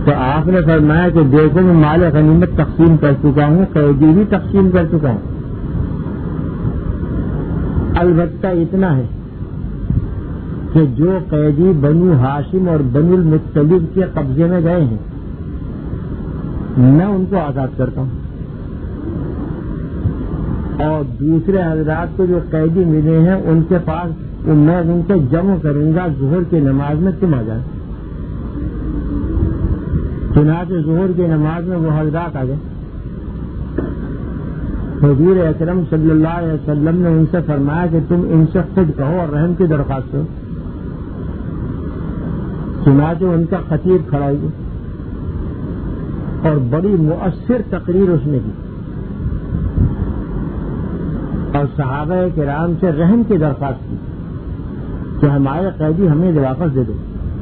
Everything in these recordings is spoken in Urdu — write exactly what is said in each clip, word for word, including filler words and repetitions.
تو آپ نے فرمایا کہ دیکھو میں مال غنیمت تقسیم کر چکا ہوں، قیدی بھی تقسیم کر چکا ہوں، البتہ اتنا ہے کہ جو قیدی بنو ہاشم اور بنو المطلب کے قبضے میں گئے ہیں میں ان کو آزاد کرتا ہوں، اور دوسرے حضرات کو جو قیدی ملے ہیں ان کے پاس میں ان کو جمع کروں گا ظہر کی نماز میں، تم آ جائیں۔ چنانچہ ظہر کی نماز میں وہ حضرات آ گئے۔ حضور اکرم صلی اللہ علیہ وسلم نے ان سے فرمایا کہ تم ان سے خود کہو اور رحم کی درخواست کرو۔ چنانچہ ان کا خطیب کھڑا ہوئی اور بڑی مؤثر تقریر اس نے کی اور صحابہ کرام سے رحم کی درخواست کی کہ ہمارے قیدی ہمیں واپس دے دو۔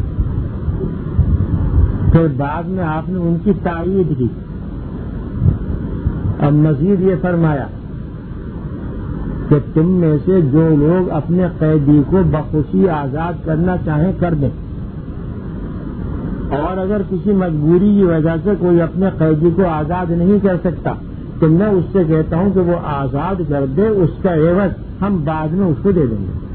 پھر بعد میں آپ نے ان کی تائید کی اور مزید یہ فرمایا کہ تم میں سے جو لوگ اپنے قیدی کو بخوشی آزاد کرنا چاہیں کر دیں، اور اگر کسی مجبوری کی وجہ سے کوئی اپنے قیدی کو آزاد نہیں کر سکتا تو میں اس سے کہتا ہوں کہ وہ آزاد کر دے، اس کا عوض ہم بعد میں اس کو دے دیں گے۔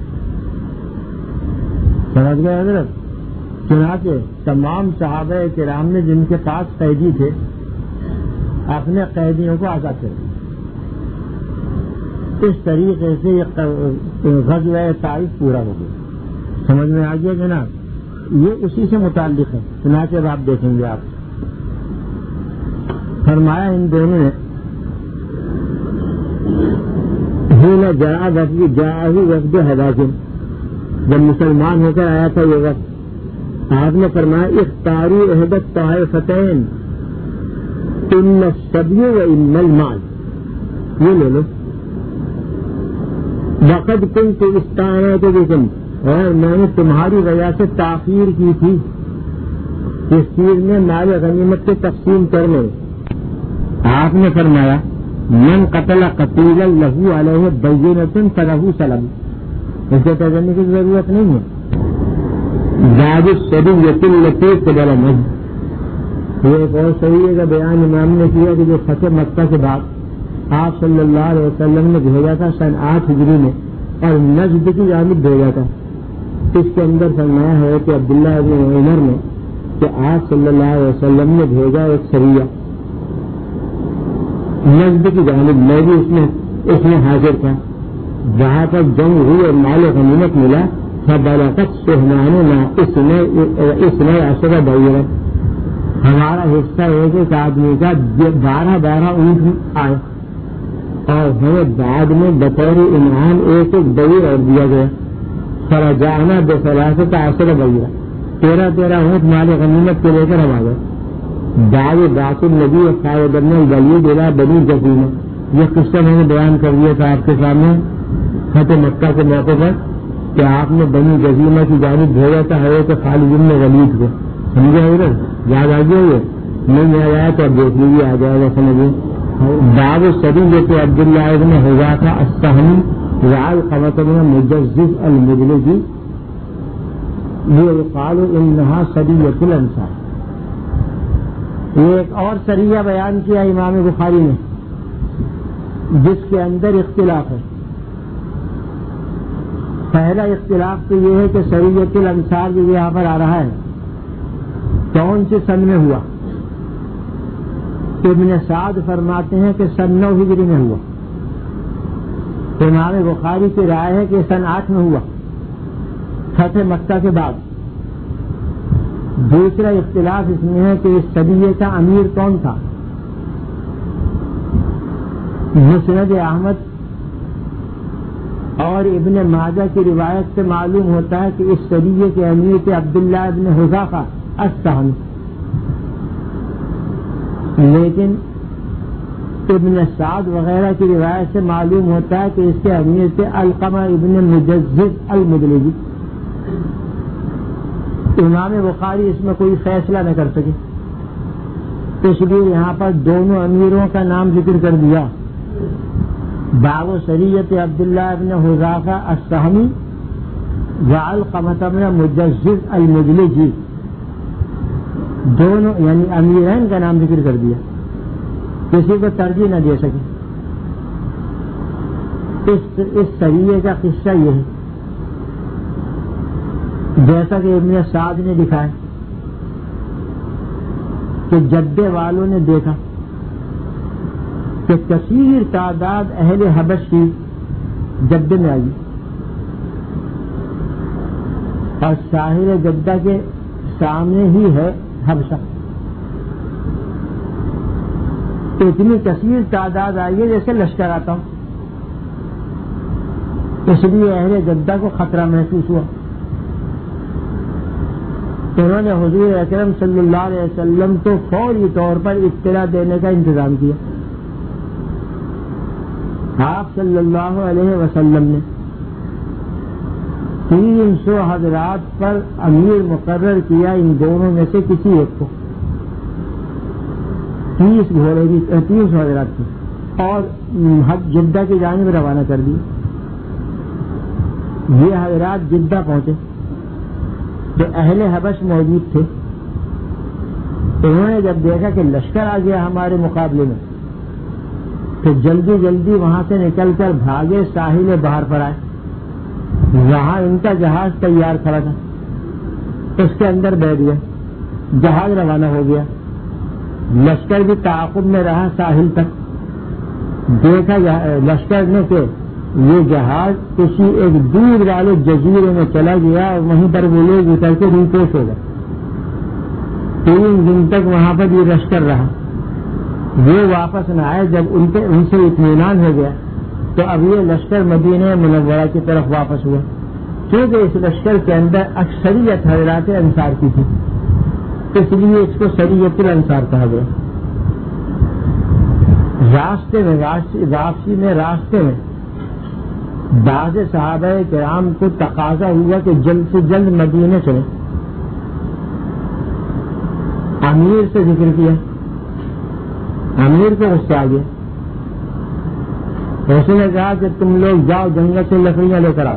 سمجھ گئے حضرت؟ چنانچہ تمام صحابہ کرام نے جن کے پاس قیدی تھے اپنے قیدیوں کو آزاد کر دیا۔ اس طریقے سے یہ غزوہ طائف پورا ہو گیا۔ سمجھ میں آ گیا جناب؟ یہ اسی سے متعلق ہے، چنانچہ اب آپ دیکھیں گے۔ آپ فرمایا ان دونوں نے جا وفد حوازن، جب مسلمان ہو کر آیا تھا یہ وقت، آپ نے فرمایا اختاروا احدى الطائفتين ان الصبي وان المال، یہ لے لو، وقد كنت استعنت بكم، اور میں نے تمہاری وجہ سے تاخیر کی تھی اس چیز میں مال غنیمت کے تقسیم کرنے۔ آپ نے فرمایا من قتل قتیلا له علیہ بینۃ فلہ سلم، اس سے ترجمے کی ضرورت نہیں ہے۔ زاد الصبیۃ التی قبل منہ، یہ ایک اور صحیح کا بیان امام نے کیا کہ جو فتح مکہ کے بعد آپ صلی اللہ علیہ وسلم نے بھیجا تھا سن آٹھ ہجری میں اور نجد کی جانب بھیجا تھا، اس کے اندر فرمایا ہے کہ عبداللہ بن عمر نے کہ آپ صلی اللہ علیہ وسلم نے بھیجا ایک سریہ نجد کی جانب، میں بھی اس میں اس میں حاضر تھا، جہاں پر جنگ ہوئی اور مال غنیمت ملا، فبلغت سہماننا اثنی عشر بعیرا، ہمارا حصہ ایک ایک آدمی کا بارہ بارہ اونٹ آئے اور ہمیں بعد میں بطور انعام ایک ایک بعیر اور دیا گیا۔ فرجعنا بثلاثۃ عشر بعیرا، تیرہ تیرہ اونٹ مال غنیمت کے لے کر ہم آ گئے۔ بعد بات النبی خالد بن الولید الى بنی جزیمہ، یہ قصہ میں نے بیان کر دیا تھا آپ کے سامنے فتح مکہ کے موقع پر کہ آپ نے بنی جزیمہ کی جانب بھیجا تھا حضرت خالد بن ولید کو، سمجھے حضرت؟ یاد آ گیا؟ یہ نہیں آیا تو اب دیکھ لیجیے، آ جائے گا سمجھے۔ باب سریۃ عبداللہ بن حذافہ السہمی وعلقمۃ بن مجزز المدلجی یقال انہا سریۃ الانصار، یہ ایک اور سریہ بیان کیا امام بخاری نے جس کے اندر اختلاف ہے۔ پہلا اختلاف تو یہ ہے کہ سریۃ الانصار جو یہاں پر آ رہا ہے کون سی سن میں ہوا؟ ابن سعد فرماتے ہیں کہ سن نو ہجری میں ہوا، امام بخاری کی رائے ہے کہ سن آٹھ میں ہوا، فتح مکہ کے بعد۔ دوسرا اختلاف اس میں ہے کہ اس سریے کا امیر کون تھا؟ مسند احمد اور ابن ماجہ کی روایت سے معلوم ہوتا ہے کہ اس سریے کے امیر تھے عبداللہ ابن حذافہ السہمی، لیکن ابن سعد وغیرہ کی روایت سے معلوم ہوتا ہے کہ اس کے امیر تھے علقمہ ابن مجزز المدلجی۔ امام بخاری اس میں کوئی فیصلہ نہ کر سکے، اس لیے یہاں پر دونوں امیروں کا نام ذکر کر دیا، باب سریۃ عبداللہ ابن حذافہ السہمی وعلقمۃ بن مجزز المدلجی۔ دونوں یعنی امیرین کا نام ذکر کر دیا، کسی کو ترجیح نہ دے سکے. اس اس سریے کا قصہ یہ ہے، جیسا کہ ابن سعد نے لکھا ہے کہ جدے والوں نے دیکھا کہ کثیر تعداد اہل حبش کی جدے میں آئی اور ساحل جدہ کے سامنے ہی ہے حبشہ. تو اتنی کثیر تعداد آئی ہے جیسے لشکر آتا ہوں. اس لیے اہل جدہ کو خطرہ محسوس ہوا. انہوں نے حضور اکرم صلی اللہ علیہ وسلم کو فوری طور پر اطلاع دینے کا انتظام کیا. آپ صلی اللہ علیہ وسلم نے تین سو حضرات پر امیر مقرر کیا، ان دونوں میں سے کسی ایک کو تیس گھوڑے کی تین سو حضرات کی، اور جدہ کی جانب روانہ کر دی. یہ حضرات جدہ پہنچے تو اہل حبش موجود تھے. انہوں نے جب دیکھا کہ لشکر آ گیا ہمارے مقابلے میں تو جلدی جلدی وہاں سے نکل کر بھاگے، ساحل بحر پر آئے. وہاں ان کا جہاز تیار کھڑا تھا، اس کے اندر بیٹھ گیا، جہاز روانہ ہو گیا. لشکر بھی تعاقب میں رہا ساحل تک. دیکھا لشکر نے کہ یہ جہاز کسی ایک دور والے جزیرے میں چلا گیا اور وہیں پر وہ لوگ اتر کے ریپوش ہو گئے. تین دن تک وہاں پر یہ لشکر رہا، وہ واپس نہ آئے. جب ان کے ان سے اطمینان ہو گیا تو اب یہ لشکر مدینہ منورہ کی طرف واپس ہوا، کیونکہ اس لشکر کے اندر اکثریت حضرات انصار کی تھی، اس لیے اس کو سریت الانصار کہا گیا. راستے میں واپسی میں راستے میں بعض صحابہ کرام کو تقاضا ہوا کہ جلد سے جلد مدینے چلیں. امیر سے ذکر کیا، امیر کو غصہ آ گیا. اس نے کہا کہ تم لوگ جاؤ جنگل سے لکڑیاں لے کر آؤ.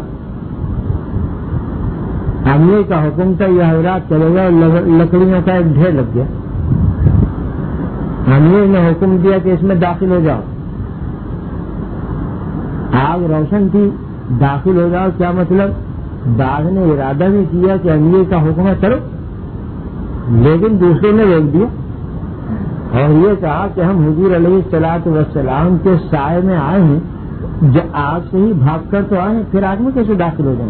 امیر کا حکم تھا، یہ حضرات چلے گئے، لکڑیوں کا ایک ڈھیر لگ گیا. امیر نے حکم دیا کہ اس میں داخل ہو جاؤ. آگ روشن تھی، داخل ہو جاؤ کیا مطلب؟ بعض نے ارادہ بھی کیا کہ امیر کا حکم ہے چلو، لیکن دوسرے نے روک دیا اور یہ کہا کہ ہم حضور علیہ الصلوۃ والسلام کے سائے میں آئے ہیں، جو آگ سے ہی بھاگ کر تو آئے ہیں، پھر آگ میں کیسے داخل ہو جائیں؟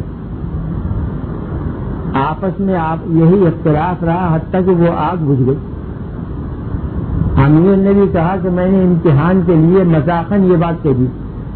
آپس میں آپ یہی اختلاف رہا حتیٰ کہ وہ آگ بجھ گئی. امیر نے بھی کہا کہ میں نے امتحان کے لیے مذاقاً یہ بات کہہ دی،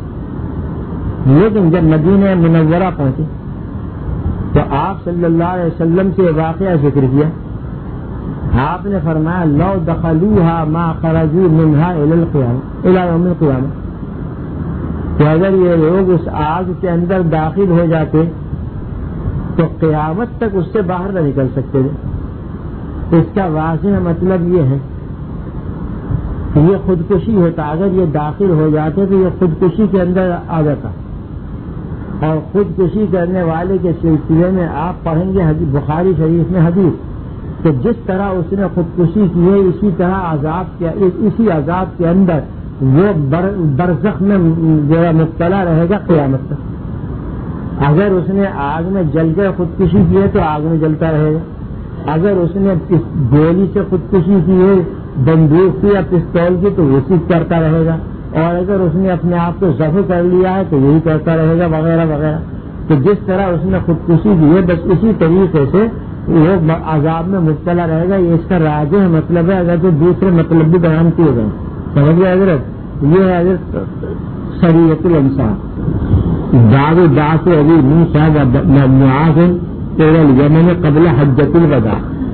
لیکن جب مدینہ منورہ پہنچے تو آپ صلی اللہ علیہ وسلم سے واقعہ ذکر کیا. آپ نے فرمایا لو دخلوها ما خرجوا منها الى القيامة الى يوم القيامة، کہ اگر یہ لوگ اس آگ کے اندر داخل ہو جاتے تو قیامت تک اس سے باہر نہ نکل سکتے تھے. اس کا واضح مطلب یہ ہے کہ یہ خودکشی ہوتا، اگر یہ داخل ہو جاتے تو یہ خودکشی کے اندر آ جاتا. اور خودکشی کرنے والے کے سلسلے میں آپ پڑھیں گے بخاری شریف میں حدیث کہ جس طرح اس نے خودکشی کی ہے اسی طرح عذاب کے اسی عذاب کے اندر وہ برزخ میں جو مبتلا رہے گا قیامت تک. اگر اس نے آگ میں جل کر خودکشی کی ہے تو آگ میں جلتا رہے گا. اگر اس نے گولی سے خودکشی کی ہے، بندوق کی یا پستول کی، تو اسی کرتا رہے گا. اور اگر اس نے اپنے آپ کو ذبح کر لیا ہے تو یہی کرتا رہے گا وغیرہ وغیرہ. تو جس طرح اس نے خودکشی کی ہے بس اسی طریقے سے وہ عذاب میں مبتلا رہے گا. یہ اس کا راجح مطلب ہے، اگر تو دوسرے مطلب بھی بیان کیے گئے. سمجھ گئے حضرت؟ یہ ہے حضرت سریت الانصار. دعو دعوت ابی موسیٰ و معاذ الى الیمن قبل حجۃ الوداع.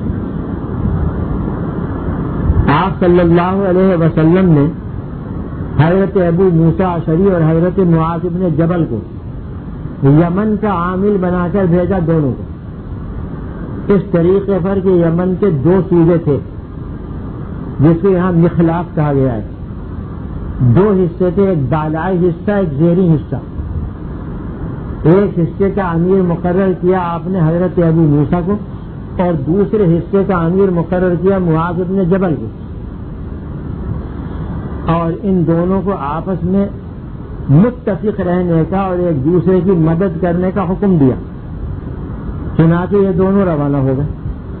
آپ صلی اللہ علیہ وسلم نے حضرت ابو موسیٰ اشعری اور حضرت معاذ بن جبل کو یمن کا عامل بنا کر بھیجا، دونوں کو. اس طریقے پر کہ یمن کے دو صوبے تھے جس کو یہاں مخلاف کہا گیا ہے. دو حصے تھے، ایک بالائی حصہ ایک زیری حصہ. ایک حصے کا امیر مقرر کیا آپ نے حضرت ابو موسیٰ کو اور دوسرے حصے کا امیر مقرر کیا معاذ بن جبل کو، اور ان دونوں کو آپس میں متفق رہنے کا اور ایک دوسرے کی مدد کرنے کا حکم دیا۔ چنانچہ یہ دونوں روانہ ہو گئے،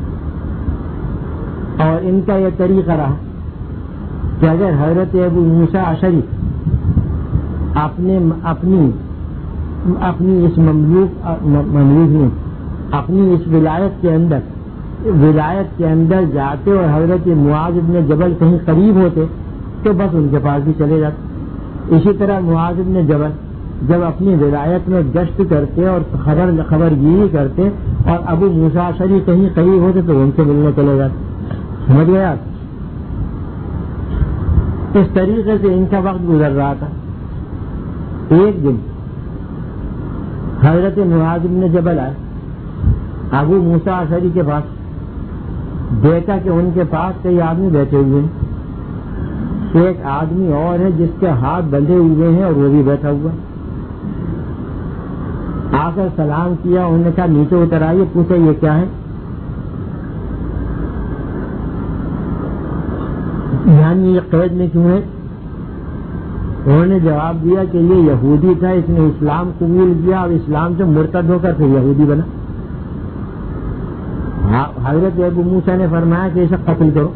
اور ان کا یہ طریقہ رہا کہ اگر حضرت ابو موسیٰ اشعری اپنے اپنی اپنی اس مملوک مملوک میں اپنی اس ولایت کے اندر ولایت کے اندر جاتے اور حضرت معاذ بن جبل کہیں قریب ہوتے تو بس ان کے پاس بھی چلے جاتے۔ اسی طرح معاذ بن جبل جب اپنی ولایت میں گشت کرتے اور خبر خبر گیری کرتے اور ابو موسیٰ اشعری کہیں قریب ہوتے تو ان سے ملنے چلے جاتے۔ سمجھ گئے آپ؟ اس طریقے سے ان کا وقت گزر رہا تھا۔ ایک دن حضرت معاذ بن جبل آئے ابو موسیٰ اشعری کے پاس، دیکھا کہ ان کے پاس کئی آدمی بیٹھے ہوئے ہیں، ایک آدمی اور ہے جس کے ہاتھ بندھے ہوئے ہیں اور وہ بھی بیٹھا ہوا۔ آ کر سلام کیا، انہوں نے کہا نیچے اتر آئیے، پوچھے یہ کیا ہے؟ یعنی یہ قید میں کیوں ہے؟ انہوں نے جواب دیا کہ یہ یہودی تھا، اس نے اسلام قبول کیا اور اسلام سے مرتد ہو کر پھر یہودی بنا۔ حضرت ابو موسیٰ نے فرمایا کہ اسے قتل کرو۔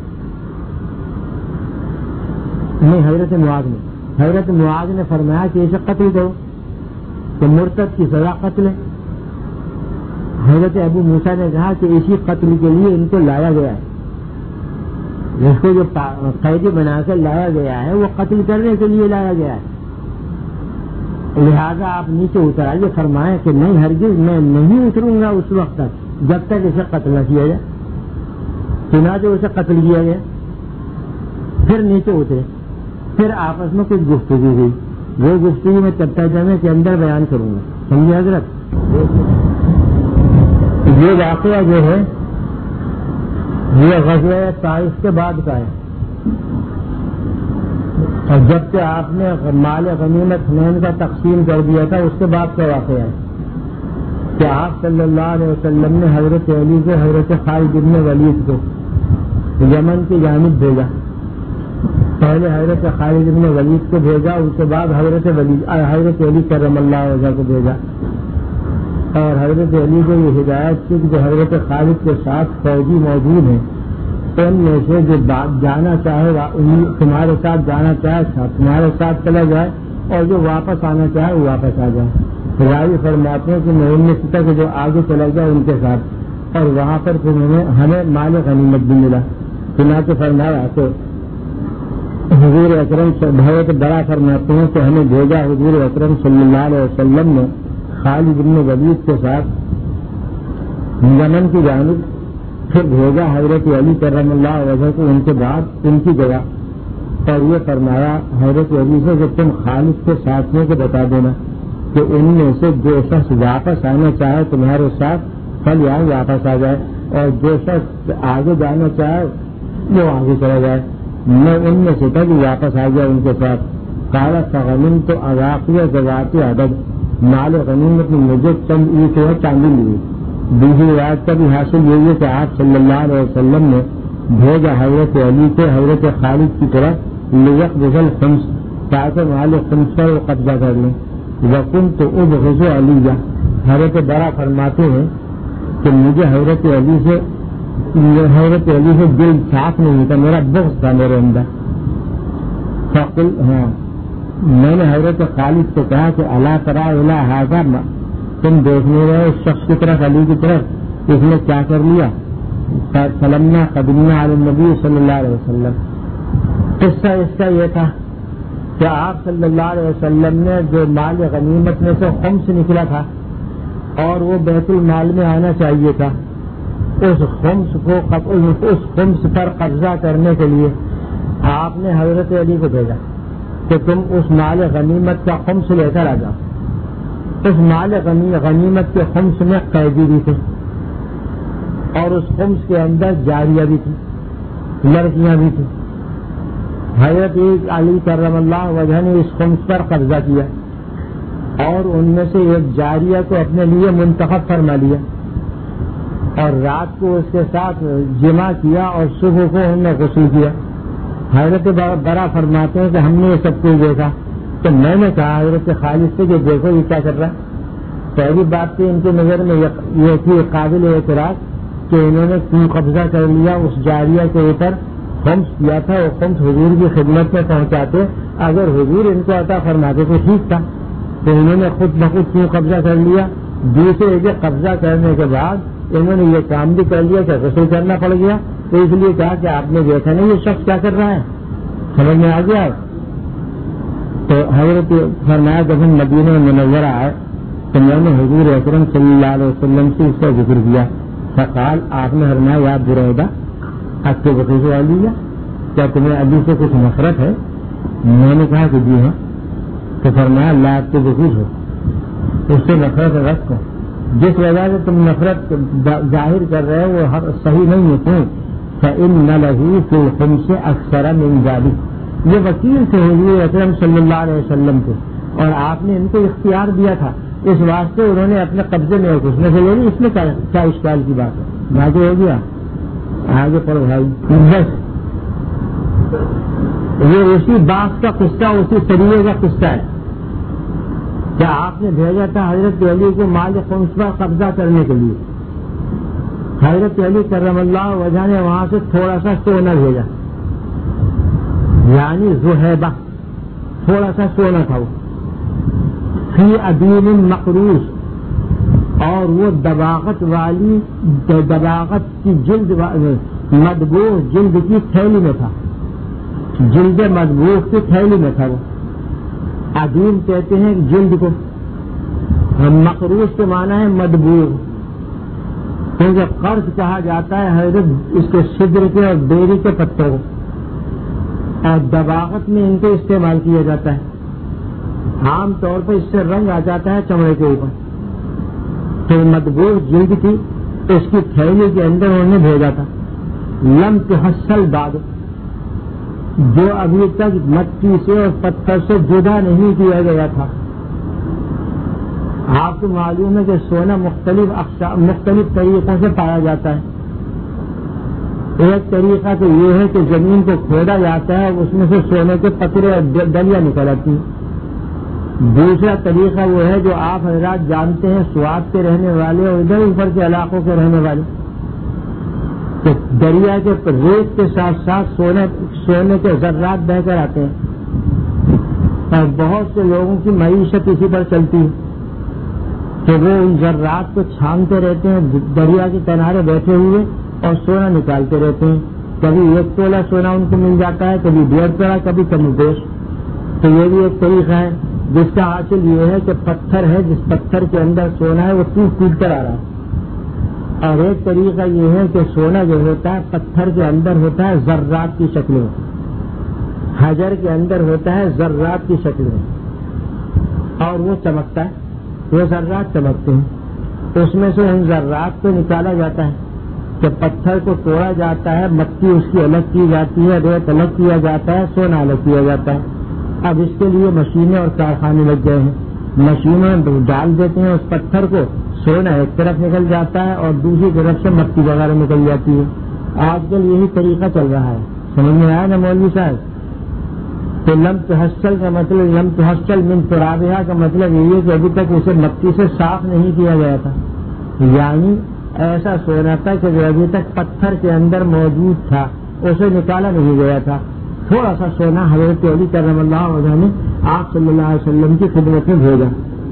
نہیں، حضرت معاذ نے حضرت معاذ نے فرمایا کہ اسے قتل کرو، تو مرتد کی سزا قتل ہے۔ حضرت ابو موسیٰ نے کہا کہ اسی قتل کے لیے ان کو لایا گیا ہے، جس کو جو قیدی بنا کر لایا گیا ہے وہ قتل کرنے کے لیے لایا گیا ہے، لہذا آپ نیچے اتر آئیے۔ فرمایا کہ نہیں، ہرگز میں نہیں اتروں گا اس وقت تک جب تک اسے قتل نہ کیا جائے۔ چنانچہ اسے قتل کیا گیا، پھر نیچے اترے، پھر آپس میں کچھ گفتگو ہوئی، وہ گفتگو میں ترجمے کے اندر بیان کروں گا، سمجھے حضرت؟ یہ واقعہ جو ہے یہ غزوہ طائف کے بعد کا ہے، اور جب کہ آپ نے مال غنیمت حنین کا تقسیم کر دیا تھا اس کے بعد کا واقعہ ہے کہ آپ صلی اللہ علیہ وسلم نے حضرت علی کو حضرت خالد بن ولید کو یمن کی جانب بھیجا۔ پہلے حضرت خالد بن ولید کو بھیجا، اس کے بعد حضرت ولید حضرت علی کرم اللہ وجہ کو بھیجا، اور حضرت علی کو یہ ہدایت کی کہ جو حضرت خالد کے ساتھ فوجی موجود ہیں ان میں سے جو جانا چاہے تمہارے ساتھ جانا چاہے تمہارے ساتھ چلا جائے، اور جو واپس آنا چاہے وہ واپس آ جائے۔ راوی فرماتے ہیں کہ میں ان میں سے تھا کہ جو آگے چلا جائے ان کے ساتھ، اور وہاں پر پھر ہمیں مال غنیمت بھی ملا۔ چنانچہ فرمایا کہ حضور اکرم بہت بڑا فرماتے ہیں کہ ہمیں بھیجا حضور اکرم صلی اللہ علیہ وسلم نے خالد بن ولید کے ساتھ یمن کی جانب، پھر بھیجا حضرت علی کرم اللہ وجہ کو ان کے بعد ان کی جگہ، اور یہ فرمایا حضرت علی سے کہ تم خالد کے ساتھیوں کو بتا دینا کہ ان میں سے جو شخص واپس آنا چاہے تمہارے ساتھ کل یہاں واپس آ جائے، اور جو شخص آگے جانا چاہے وہ آگے چلا جائے۔ میں ان میں سے تھا کہ واپس آ گیا ان کے ساتھ۔ کالا فغنم تو اواقیہ ذواتی عدد، مال غنیمت میں مجھے چند اینٹ ہے چاندی ملی۔ دوسری روایت کا بھی حاصل یہی ہے کہ آپ صلی اللہ علیہ وسلم نے بھیجا حضرت علی سے حضرت خالد کی طرف لیق بزل خمس، تاکہ مال خمس پر وہ قبضہ کر لیں۔ وکن تو اب غزو علی جا، حضرت بڑا فرماتے ہیں کہ مجھے حضرت علی سے حضرت علی سے دل صاف نہیں تھا، میرا بغض تھا میرے اندر۔ فقل ہاں میں نے حضرت خالد سے کہا کہ اللہ ترا الا ھذا، تم دیکھنے رہے اس شخص کی طرف، علی کی طرف، اس نے کیا کر لیا؟ سلمنا قدمنا علی النبی صلی اللہ علیہ وسلم۔ قصہ اس کا یہ تھا کہ آپ صلی اللہ علیہ وسلم نے جو مال غنیمت میں سے خمس نکلا تھا اور وہ بیت المال میں آنا چاہیے تھا، اس خمس کو اس خمس پر قبضہ کرنے کے لیے آپ نے حضرت علی کو بھیجا کہ تم اس مال غنیمت کا خمس لے کر آ جاؤ۔ اس مال غنیمت کے خمس میں قیدی بھی تھے، اور اس خمس کے اندر جاریہ بھی تھی، لڑکیاں بھی تھیں۔ حضرت علی کرم اللہ وجہ نے اس خمس پر قبضہ کیا اور ان میں سے ایک جاریہ کو اپنے لیے منتخب فرما لیا، اور رات کو اس کے ساتھ جمع کیا اور صبح کو انہوں نے غسل کیا. حضرت برا فرماتے ہیں کہ ہم نے یہ سب کچھ دیکھا. تو میں نے کہا حضرت خالد سے کہ دیکھو یہ کیا کر رہا ہے. پہلی بات تو ان کی نظر میں یہ تھی قابل اعتراض کہ انہوں نے کیوں قبضہ کر لیا اس جاریہ کے اوپر. خمس کیا تھا اور خمس حضور کی خدمت میں پہنچاتے. اگر حضور ان کو عطا فرماتے تو ٹھیک تھا, تو انہوں نے خود بخود کیوں قبضہ کر لیا. دوسرے کے قبضہ کرنے کے بعد انہوں نے یہ کام بھی کر لیا کہ غسل کرنا پڑ گیا. تو اس لیے کہا کہ آپ نے دیکھا نہیں یہ شخص کیا کر رہا ہے. سمجھ میں آ گیا. تو حضرت فرمایا جب ہم مدینہ منورہ آئے تو میں نے حضور اکرم صلی اللہ علیہ وسلم سے اس کا ذکر کیا. فقال آپ نے فرمایا یا بریدہ آپ کے وقیف والی ہے, کیا تمہیں ابھی سے کچھ نفرت ہے؟ میں نے کہا کہ جی ہاں. تو فرمایا اللہ آپ کے وقیف ہو, اس سے نفرت رکھ. جس وجہ سے تم نفرت ظاہر کر رہے ہو وہ صحیح نہیں ہے. کیوں؟ فإن له في الخمس أكثر من ذلك. یہ وکیل تھے حضور اکرم صلی اللہ علیہ وسلم کے, اور آپ نے ان کو اختیار دیا تھا. اس واسطے انہوں نے اپنے قبضے میں ایک اس میں سے لے لی. اس میں کیا اشکال کی بات ہے؟ آگے ہو گیا. آگے پڑھو بھائی. بس یہ اسی بات کا قصہ, اسی طریقے کا قصہ ہے. کیا آپ نے بھیجا تھا حضرت علی کو مال خمس پر قبضہ کرنے کے لیے. حضرت علی کرم اللہ وجہ نے وہاں سے تھوڑا سا سونا بھیجا, یعنی زہیبہ, تھوڑا سا سونا تھا وہ. فی ادیم مقروس, اور وہ دباغت والی دباغت کی جلد مدبوغ جلد کی تھیلی میں تھا. جلد مدبوغ کی تھیلی میں تھا وہ. ادیم کہتے ہیں جلد کو, مقروس کے معنی ہے مدبوغ. کیونکہ قرض کہا جاتا ہے حضرت اس کے سدر کے اور بیری کے پتوں کو, اور دباغت میں ان کو استعمال کیا جاتا ہے. عام طور پر اس سے رنگ آ جاتا ہے چمڑے کے اوپر. تو مدبوغ جلد تھی, اس کی تھیلی کے اندر انہوں نے بھیجا تھا. لم تحصل بعد, جو ابھی تک مٹی سے اور پتھر سے جدا نہیں کیا گیا تھا. آپ کو معلوم ہے کہ سونا مختلف مختلف طریقوں سے پایا جاتا ہے. ایک طریقہ تو یہ ہے کہ زمین کو کھودا جاتا ہے, اس میں سے سونے کے پترے اور ڈلیاں نکل آتی ہیں. دوسرا طریقہ وہ ہے جو آپ حضرات جانتے ہیں سوات کے رہنے والے اور ادھر اوپر کے علاقوں کے رہنے والے, کہ دریا کے ریت کے ساتھ ساتھ سونے سونے کے ذرات بہ کر آتے ہیں. اور بہت سے لوگوں کی معیشت اسی پر چلتی ہے کہ وہ ان ذرات کو چھانتے رہتے ہیں, دریا کے کنارے بیٹھے ہوئے اور سونا نکالتے رہتے ہیں. کبھی ایک تولا سونا ان کو مل جاتا ہے, کبھی ڈیڑھ تولا, کبھی کم بیش. تو یہ بھی ایک طریقہ ہے جس کا حاصل یہ ہے کہ پتھر ہے, جس پتھر کے اندر سونا ہے وہ ٹوٹ ٹوٹ کر آ رہا ہے. اور ایک طریقہ یہ ہے کہ سونا جو ہوتا ہے پتھر کے اندر ہوتا ہے ذرات کی شکل میں, حجر کے اندر ہوتا ہے ذرات کی شکل میں, اور وہ چمکتا ہے. وہ ذرات چمکتے ہیں, اس میں سے ان ذرات کو نکالا جاتا ہے کہ پتھر کو توڑا جاتا ہے, مٹی اس کی الگ کی جاتی ہے, ریت الگ کیا جاتا ہے, سونا الگ کیا جاتا ہے. اب اس کے لیے مشینیں اور کارخانے لگ گئے ہیں. مشینیں ڈال دیتے ہیں اس پتھر کو, سونا ایک طرف نکل جاتا ہے اور دوسری طرف سے مٹی وغیرہ نکل جاتی ہے. آج کل یہی طریقہ چل رہا ہے. سمجھ میں آیا نا مولوی صاحب؟ تو لم تحصل کا مطلب لم تحصل من ترابها کا مطلب یہ ہے کہ ابھی تک اسے مٹی سے صاف نہیں کیا گیا تھا, یعنی ایسا سونا تھا کہ جو ابھی تک پتھر کے اندر موجود تھا اسے نکالا نہیں گیا تھا. تھوڑا سا سونا حضرت علی کرم اللہ وجہ نے آپ صلی اللہ علیہ وسلم کی خدمت میں بھیجا.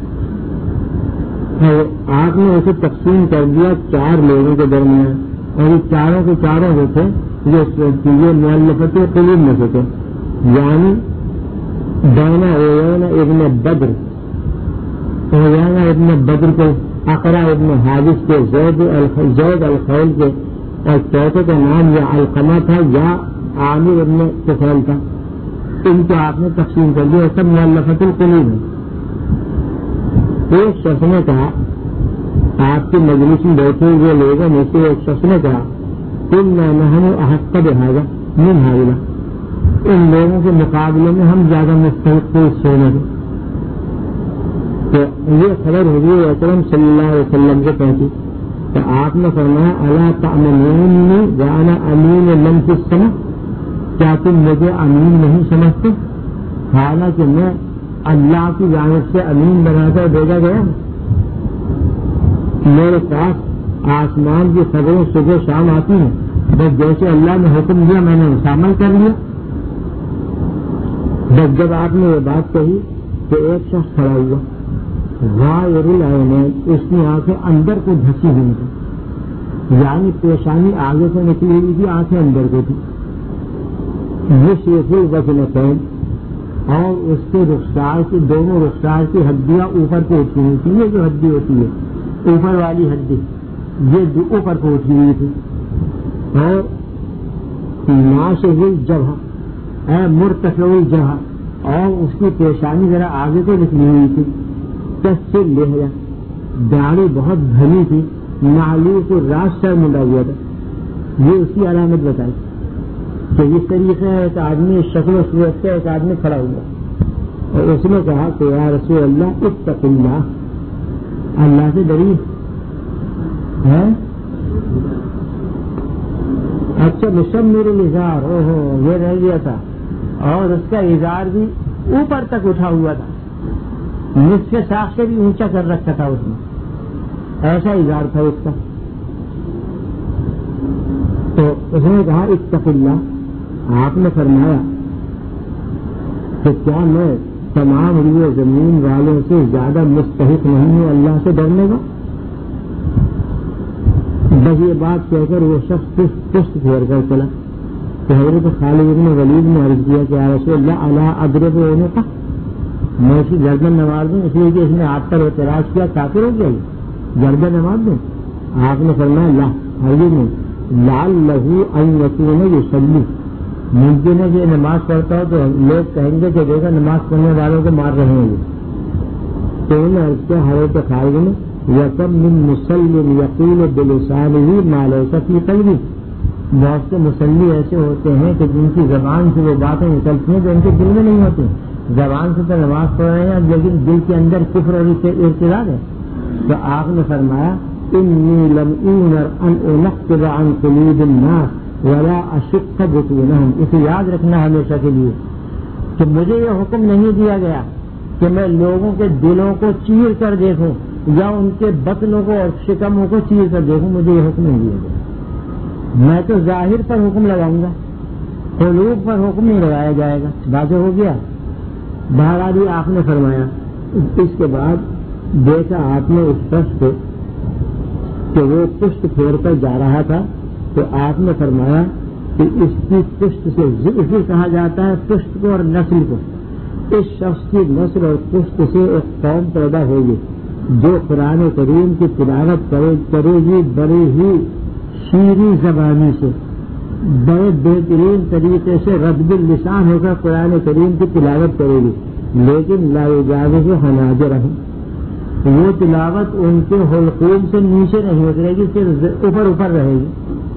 آپ نے اسے تقسیم کر دیا چار لوگوں کے درمیان, اور یہ چاروں کے چاروں جو تھے یہ مؤلفۃ قلوب میں سے تھے, یعنی دانا اوینا ابن بدر, اوینا ابن بدر کو, اقرا ابن حابس کے, زید زید الخیل کے, اور چوتھے کا نام یا علقمہ تھا یا عامر ابن طفیل تھا. ان کو آپ نے تقسیم کر دیا. سب مؤلفۃ القلوب ہے. ایک شخص نے کہا, آپ کی مجلس میں بیٹھے ہوئے لوگوں میں سے ایک شخص نے کہا کنا نحن احق بہذا من ہؤلاء, ان لوگوں کے مقابلے میں ہم زیادہ مستحق تھے اس سونے کے. تو یہ خبر حضور اکرم صلی اللہ علیہ وسلم سے پہنچی. تو آپ نے فرمایا الا تأمنونی وانا امین من فی السماء، کیا تم مجھے امین نہیں سمجھتے حالانکہ میں اللہ کی جانب سے امین بنا کر بھیجا گیا؟ میرے پاس آسمان کی خبریں صبح شام آتی ہیں، بس جیسے اللہ نے حکم دیا میں نے شامل کر لیا۔ بس جب آپ نے یہ بات کہی تو ایک شخص کھڑا ہوا، غائر العینین، اس کی آنکھیں اندر کو دھسی ہوئی تھی، یعنی پیشانی آگے سے نکلی ہوئی تھی، آنکھیں اندر کو تھی، مشرق الوجنتین، اور اس کے رخسار کی دونوں رخسار کی ہڈیاں اوپر کو اٹھی ہوئی تھی۔ یہ جو ہڈی ہوتی ہے اوپر والی ہڈی، یہ اوپر کو اٹھی ہوئی تھی، اور ناشز الجبہہ اے مرتفع الجبہہ، اور اس کی پیشانی ذرا آگے کو نکلی ہوئی تھی، کثیر لحیہ، داڑھی بہت گھنی تھی، معلوق الراس سر منڈا ہوا تھا۔ یہ اس کی علامت بتائی کہ اس طریقے سے ایک آدمی شکل و صورت سے ایک آدمی کھڑا ہوا، اور اس نے کہا کہ یا رسول اللہ اتق اللہ، اللہ سے ڈری ہے۔ اچھا مشمر الازار، او ہو یہ رہ گیا تھا، اور اس کا ازار بھی اوپر تک اٹھا ہوا تھا، نصف ساق سے بھی اونچا کر رکھا تھا اس نے، ایسا ازار تھا اس کا۔ تو اس نے کہا اتق اللہ، آپ نے فرمایا کہ کیا میں تمام روئے زمین والوں سے زیادہ مستحق نہیں ہوں اللہ سے ڈرنے کا؟ بس یہ بات کہہ کر وہ شخص پشت پھیر کر چلا۔ تو حضرت خالد بن ولید نے عرض کیا کہ یا رسول اللہ الا اضرب عنقہ، میں اس کی گردن نواز دوں، اس لیے کہ اس نے آپ پر اعتراض کیا کافر ہو گیا، گردن نواز دوں؟ آپ نے فرمایا لا، ہرگز نہیں، لعلہ ان یکون یصلی، ممکن ہے کہ نماز پڑھتا ہو تو لوگ کہیں گے کہ دیکھا نماز پڑھنے والوں کو مار رہے ہیں۔ تو انہوں نے عرض کیا حضرت خالد نے یکم من مسلم یقول بلسانہ ما لیس فی قلبہ، بہت سے مسلی ایسے ہوتے ہیں کہ جن کی زبان سے وہ باتیں نکلتی ہیں جو ان کے دل میں نہیں ہوتی، زبان سے تو نماز پڑھ رہے ہیں لیکن دل کے اندر کفر اور ارتداد ہے۔ تو آپ نے فرمایا انی لم امر ان انقب عن قلوب الناس ولا اشق بطونہم، اسے یاد رکھنا ہمیشہ کے لیے کہ مجھے یہ حکم نہیں دیا گیا کہ میں لوگوں کے دلوں کو چیر کر دیکھوں یا ان کے بطنوں کو اور شکموں کو چیر کر دیکھوں، مجھے یہ حکم نہیں دیا گیا۔ میں تو ظاہر پر حکم لگاؤں گا، قلوب پر حکم نہیں لگایا جائے گا۔ واضح ہو گیا؟ بہرحال آپ نے فرمایا۔ اس کے بعد دیکھا آپ نے اس شخص کو کہ وہ پشت پھیر کر جا رہا تھا، تو آپ نے فرمایا کہ اس کی پشت سے اسے کہا جاتا ہے پشت کو اور نسل کو، اس شخص کی نسل اور پشت سے ایک قوم پیدا ہوگی جو قرآن کریم کی تلاوت کرے گی بڑی ہی شیریں زبانی سے، بڑے بہترین طریقے سے رد اللسان ہو کر قرآن کریم کی تلاوت کرے گی، لیکن لا یجاوز حناجرہم، وہ تلاوت ان کے حلقوم سے نیچے نہیں اترے گی، صرف اوپر اوپر رہے گی،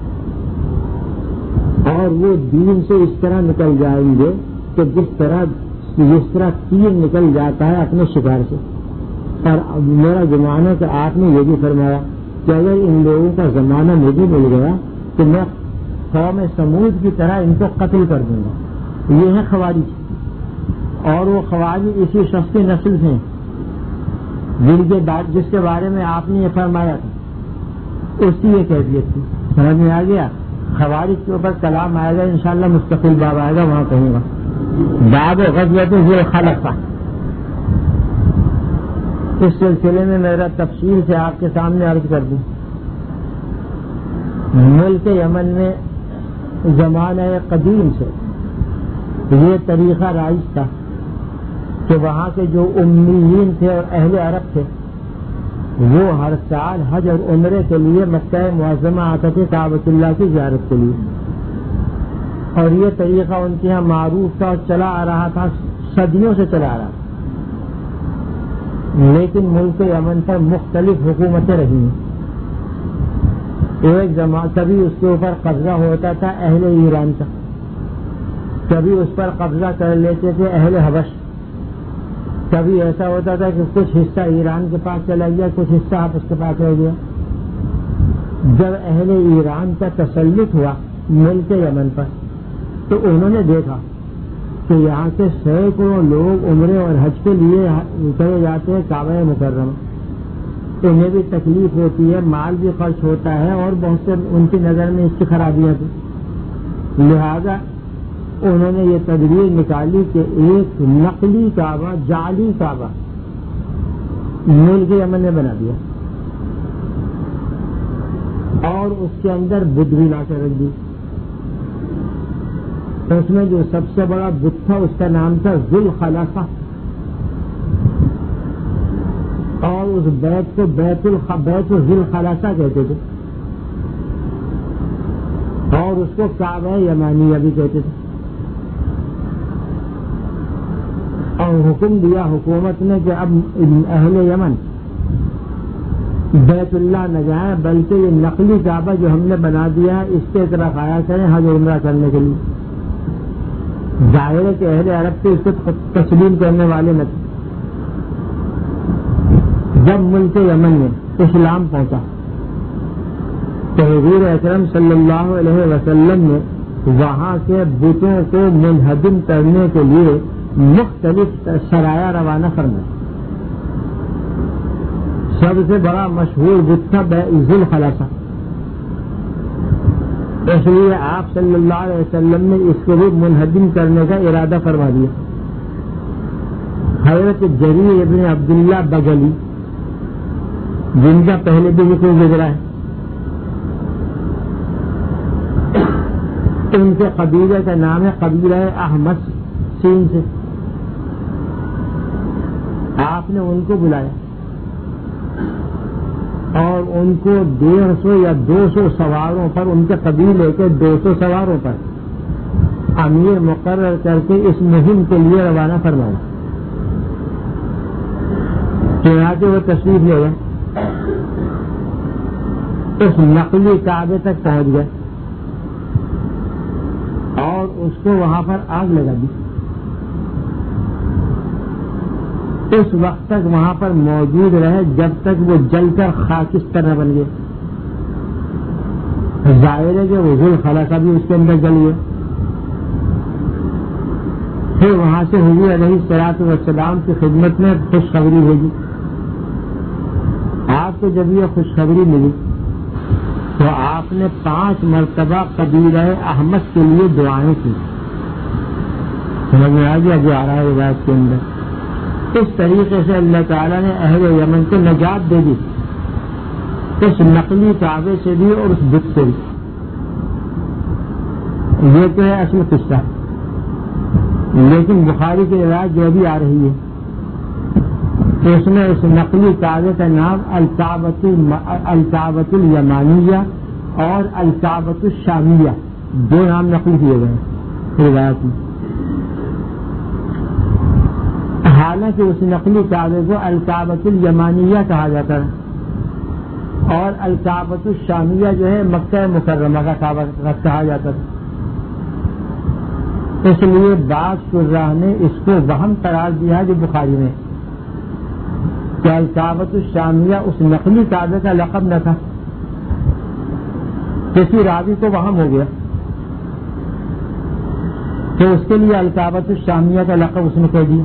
اور وہ دین سے اس طرح نکل جائیں گے کہ جس طرح جس طرح تیر نکل جاتا ہے اپنے شکار سے۔ اور میرا زمانہ کہ آپ نے یہ بھی فرمایا کہ اگر ان لوگوں کا زمانہ مجھے مل گیا تو میں قوم سمود کی طرح ان کو قتل کر دوں گا۔ یہ ہے خوارج، اور وہ خوارج اسی شخص کی نسل سے جن کے بعد جس کے بارے میں آپ نے یہ فرمایا تھا، اس کی یہ کیفیت تھی۔ سمجھ میں آ گیا؟ خوارج کے اوپر کلام آئے گا انشاءاللہ، مستقل باب آئے گا، وہاں کہوں گا باب غزوۃ ذی الخلق کا۔ اس سلسلے میں میرا تفصیل سے آپ کے سامنے عرض کر دوں۔ ملک یمن میں زمانہ قدیم سے یہ طریقہ رائج تھا کہ وہاں کے جو امیین تھے اور اہل عرب تھے وہ ہر سال حج اور عمرے کے لیے مکہ معظمہ آتے تھے کعبۃ اللہ کی زیارت کے لیے، اور یہ طریقہ ان کے یہاں معروف تھا اور چلا آ رہا تھا، صدیوں سے چلا آ رہا تھا۔ لیکن ملک یمن پر مختلف حکومتیں رہی ہیں۔ ایک زمان کبھی اس کے اوپر قبضہ ہوتا تھا اہل ایران کا، کبھی اس پر قبضہ کر لیتے تھے اہل حبش، کبھی ایسا ہوتا تھا کہ کچھ حصہ ایران کے پاس چلا گیا، کچھ حصہ آپ اس کے پاس رہ گیا۔ جب اہل ایران کا تسلط ہوا ملک یمن پر تو انہوں نے دیکھا کہ یہاں سے سینکڑوں لوگ عمرے اور حج کے لیے چلے جاتے ہیں کعبہ مکرمہ. انہیں بھی تکلیف ہوتی ہے, مال بھی خرچ ہوتا ہے, اور بہت سے ان کی نظر میں اس کی خرابیاں تھیں. لہذا انہوں نے یہ تدبیر نکالی کہ ایک نقلی کعبہ, جعلی کعبہ ملک یمن نے بنا دیا اور اس کے اندر بت بھی لا کر رکھ دی. اس میں جو سب سے بڑا بت تھا اس کا نام تھا ذوالخلاصہ, اور اس بیت کو بیت الخ بیت ذوالخلاصہ کہتے تھے, اور اس کو کعبہ یمانیہ بھی کہتے تھے. اور حکم دیا حکومت نے کہ اب اہل یمن بیت اللہ نہ جائیں, بلکہ یہ نقلی کعبہ جو ہم نے بنا دیا ہے اس کے طرف آیا کریں حج عمرہ کرنے کے لیے. ظاہر ہے کہ اہل عرب کے اس کو تسلیم کرنے والے نہ تھے. جب ملک یمن میں اسلام پہنچا تو حضور اکرم صلی اللہ علیہ وسلم نے وہاں کے بتوں کو منہدم کرنے کے لیے مختلف سرایا روانہ فرمایا. سب سے بڑا مشہور بت تھا ذوالخلاصہ, اس لیے آپ صلی اللہ علیہ وسلم نے اس کو بھی منہدم کرنے کا ارادہ فرما دیا. حضرت جریر ابن عبداللہ بجلی, جن کا پہلے بھی ذکر گزرا ہے, ان کے قبیلے کا نام ہے قبیلہ احمد سین سے. آپ نے ان کو بلایا اور ان کو ڈیڑھ سو یا دو سو سواروں پر, ان کے قبیلے کے دو سو سواروں پر امیر مقرر کر کے اس مہم کے لیے روانہ فرمایا. چنانچہ وہ تشریف لے گئے, اس نقلی کعبے تک پہنچ گئے اور اس کو وہاں پر آگ لگا دی. اس وقت تک وہاں پر موجود رہے جب تک وہ جل کر خاکستر نہ بن گئے. ظاہر ہے کہ وہ ذوالخلاصہ بھی اس کے اندر جل گئے. پھر وہاں سے حضور علیہ الصلوۃ والسلام کی خدمت میں خوشخبری بھیجی. آپ کو جب یہ خوشخبری ملی تو آپ نے پانچ مرتبہ قبیلہ احمد کے لیے دعائیں کی. سمجھ میں آ گیا جو آ رہا ہے روایت کے اندر. اس طریقے سے اللہ تعالیٰ نے اہل یمن کو نجات دے دی, اس نقلی کعبے سے بھی اور اس بت سے بھی. یہ تو ہے اصل قصہ, لیکن بخاری کی روایت جو بھی آ رہی ہے اس میں اس نقلی کعبے کا نام الکعبۃ الکعبۃ الیمانیہ اور الکعبۃ الشامیہ دو نام نقل کیے گئے ہیں روایت میں. حالانکہ اس نقلی کعبے کو الکعبۃ الیمانیہ کہا جاتا ہے اور الکعبۃ الشامیہ جو ہے مکہ مکرمہ کا کعبہ کہا جاتا تھا. اس لیے بعض شراح نے اس کو وہم قرار دیا جو بخاری میں کہ الکعبۃ الشامیہ اس نقلی کعبے کا لقب نہ تھا, کسی راوی کو وہم ہو گیا تو اس کے لیے الکعبۃ الشامیہ کا لقب اس نے کہہ دیا.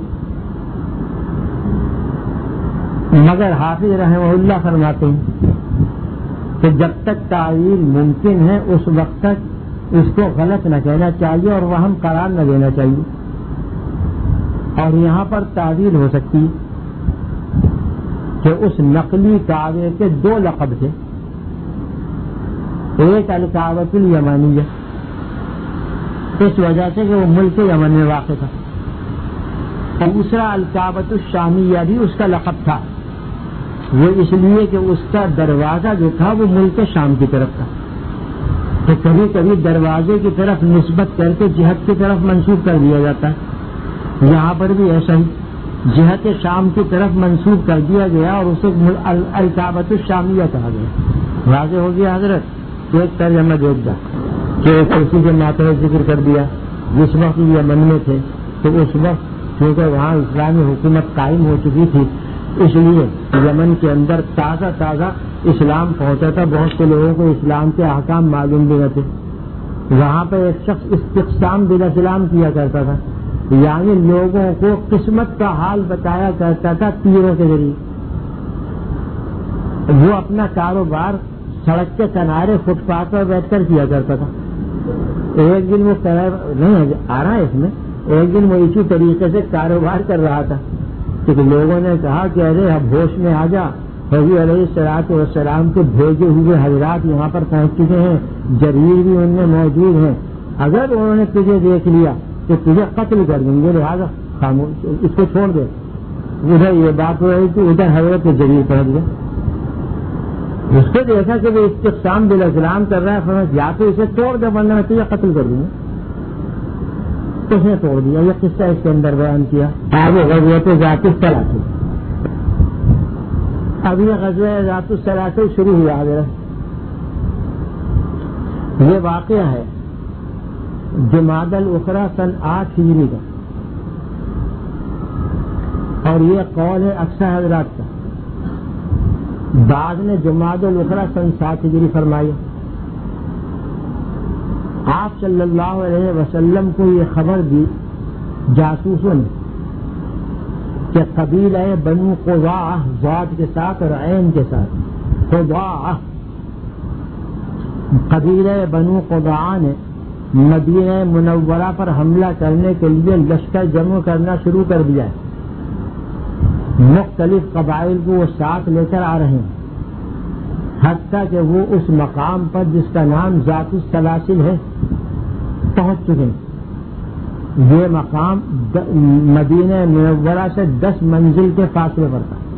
مگر حافظ رحمہ اللہ فرماتے ہیں کہ جب تک تعویل ممکن ہے اس وقت تک اس کو غلط نہ کہنا چاہیے اور وہم قرار نہ دینا چاہیے. اور یہاں پر تعویل ہو سکتی ہے کہ اس نقلی کعبے کے دو لقب تھے, ایک الکعبۃ الیمانیہ اس وجہ سے کہ وہ ملک یمن میں واقع تھا, اور دوسرا الکعبۃ الشامیہ بھی اس کا لقب تھا, وہ اس لیے کہ اس کا دروازہ جو تھا وہ ملک شام کی طرف تھا. تو کبھی کبھی دروازے کی طرف نسبت کر کے جہت کی طرف منسوب کر دیا جاتا ہے. یہاں پر بھی ایسا ہی جہت شام کی طرف منسوب کر دیا گیا اور اسے الکعبۃ الشامیہ کہا گیا. واضح ہو گیا حضرت. تو ایک ترجمہ دیکھ جا کہ کرسی کے ماتحت ذکر کر دیا جس وقت یہ یمن میں تھے تو اس وقت کیونکہ وہاں اسلامی حکومت قائم ہو چکی تھی اس لیے یمن کے اندر تازہ تازہ اسلام پہنچا تھا بہت سے لوگوں کو اسلام کے احکام معلوم بھی نہ تھے. وہاں پہ ایک شخص استقسام بالاسلام کیا کرتا تھا, یعنی لوگوں کو قسمت کا حال بتایا کرتا تھا تیروں کے ذریعے. وہ اپنا کاروبار سڑک کے کنارے فٹ پاتھ پر بیٹھ کر کیا کرتا تھا. ایک دن وہ نہیں آ رہا ہے اس میں ایک دن وہ اسی طریقے سے کاروبار کر رہا تھا کہ لوگوں نے کہا کہ ارے اب ہوش میں آ جا, حضور علیہ الصلوۃ والسلام کے بھیجے ہوئے حضرات یہاں پر پہنچ چکے ہیں, جریر بھی ان میں موجود ہیں, اگر انہوں نے تجھے دیکھ لیا تو تجھے قتل کر دیں گے, لہٰذا خاموش اس کو چھوڑ دے. ادھر یہ بات ہو رہی تھی, ادھر حضرت جریر پہنچ گیا. اس کو دیکھا کہ وہ استقسام بالاسلام کر رہا ہے, فرمایا یا تو اسے توڑ دے ورنہ میں تجھے قتل کر دوں گا. اس نے توڑ دیا. یہ قصہ اس کے اندر بیان کیا. آگے غزوہ ذات السلاسل, اب یہ غزوہ ذات السلاسل شروع ہوا. آگے یہ واقعہ ہے جمادی الاخری سن آٹھ ہجری کا, اور یہ قول ہے اکثر حضرات کا. بعد نے جمادی الاخری سن سات ہجری فرمائی. آپ صلی اللہ علیہ وسلم کو یہ خبر دی جاسوسوں نے کہ قبیلہ بنو قضاعہ ضاد کے ساتھ اور عین کے ساتھ, قضاعہ قبیلہ بنو قضاعہ نے مدینہ منورہ پر حملہ کرنے کے لیے لشکر جمع کرنا شروع کر دیا ہے. مختلف قبائل کو وہ ساتھ لے کر آ رہے ہیں, حتیٰ کہ وہ اس مقام پر جس کا نام ذات السلاسل ہے پہنچ چکے ہیں. یہ مقام مدینہ منورہ سے دس منزل کے فاصلے پر تھا.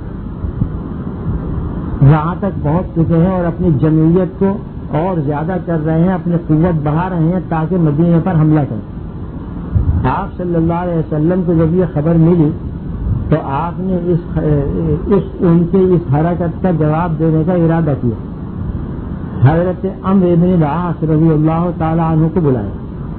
وہاں تک پہنچ چکے ہیں اور اپنی جمعیت کو اور زیادہ کر رہے ہیں, اپنی قوت بڑھا رہے ہیں تاکہ مدینہ پر حملہ کریں. آپ صلی اللہ علیہ وسلم کو جب یہ خبر ملی تو آپ نے اس, اس ان کے اس حرکت کا جواب دینے کا ارادہ کیا. حضرت عمرو بن العاص رضی اللہ تعالی عنہ کو بلایا,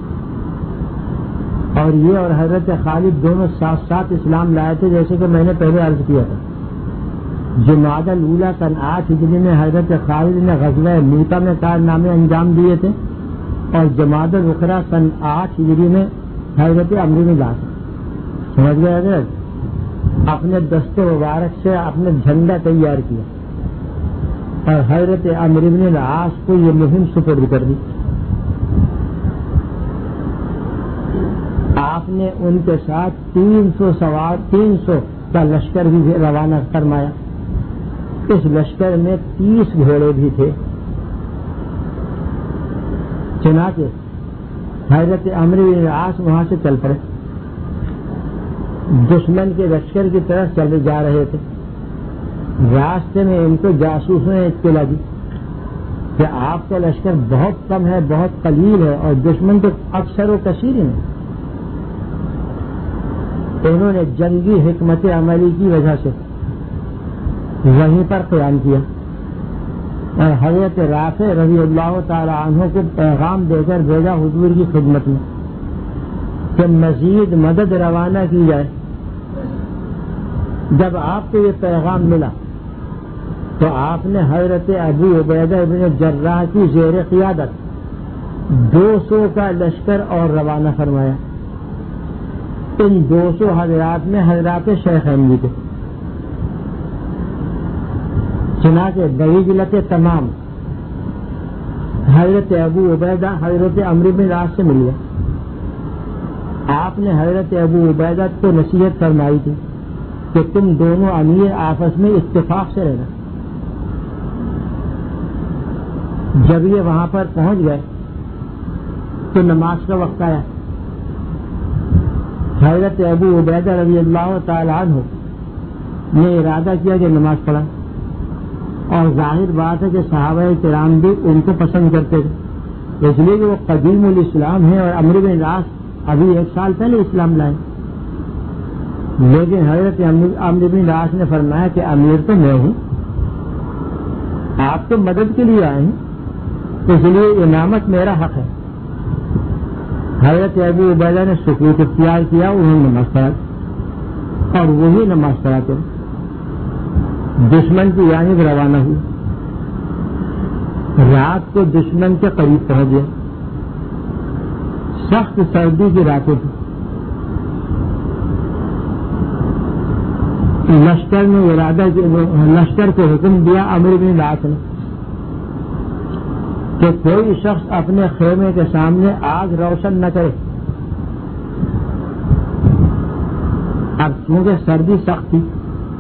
اور یہ اور حضرت خالد دونوں ساتھ ساتھ اسلام لائے تھے, جیسے کہ میں نے پہلے عرض کیا تھا. جمادی الاولی سن آٹھ ہجری میں حضرت خالد نے غزوہ موتا میں کارنامے انجام دیے تھے, اور جمادی الاخری سن آٹھ ہجری میں حضرت عمرو بن العاص. سمجھ گئے حضرت؟ اپنے دست مبارک سے اپنے جھنڈا تیار کیا اور حضرت عمرو بن العاص کو یہ مہم سپرد کر دی. آپ نے ان کے ساتھ تین سو سوار تین سو کا لشکر بھی روانہ فرمایا. اس لشکر میں تیس گھوڑے بھی تھے. چنانچہ حضرت عمرو بن العاص وہاں سے چل پڑے, دشمن کے لشکر کی طرف چلے جا رہے تھے. راستے میں ان کو جاسوسوں نے اطلاع دی کہ آپ کا لشکر بہت کم ہے, بہت قلیل ہے, اور دشمن تو اکثر و کثیر ہیں. انہوں نے جنگی حکمت عملی کی وجہ سے وہیں پر قیام کیا, اور حضرت رافع رضی اللہ تعالی عنہ کو پیغام دے کر بھیجا حضور کی خدمت میں کہ مزید مدد روانہ کی جائے. جب آپ کو یہ پیغام ملا تو آپ نے حضرت ابو عبیدہ بن جراح کی زیر قیادت دو سو کا لشکر اور روانہ فرمایا. ان دو سو حضرات میں حضرات شیخین بھی تھے. چنانچہ بحیجلت تمام حضرت ابو عبیدہ حضرت عمرو بن العاص سے مل گیا. آپ نے حضرت ابو عبیدہ کو نصیحت فرمائی تھی کہ تم دونوں امیر آپس میں اتفاق سے رہنا. جب یہ وہاں پر پہنچ گئے تو نماز کا وقت آیا. حضرت ابو عبیدہ رضی اللہ تعالی عنہ نے ارادہ کیا کہ نماز پڑھا, اور ظاہر بات ہے کہ صحابہ کرام بھی ان کو پسند کرتے تھے, اس لیے کہ وہ قدیم الاسلام ہے, اور عمرو بن العاص ابھی ایک سال پہلے اسلام لائے. لیکن حضرت عمرو بن العاص نے فرمایا کہ امیر تو میں ہوں, آپ تو مدد کے لیے آئے ہیں, اس لیے امامت میرا حق ہے. حضرت ابو عبیدہ نے سکوت اختیار کیا, انہوں نے نماز پڑھا, اور وہی نماز پڑھا کر دشمن کی جانب روانہ ہوئی. رات کو دشمن کے قریب پہنچ گیا. سخت سردی کی راتیں تھی. لشکر نے ارادہ لشکر کو حکم دیا عمرو بن العاص نے کہ کوئی شخص اپنے خیمے کے سامنے آگ روشن نہ کرے. اب چونکہ سردی سخت تھی،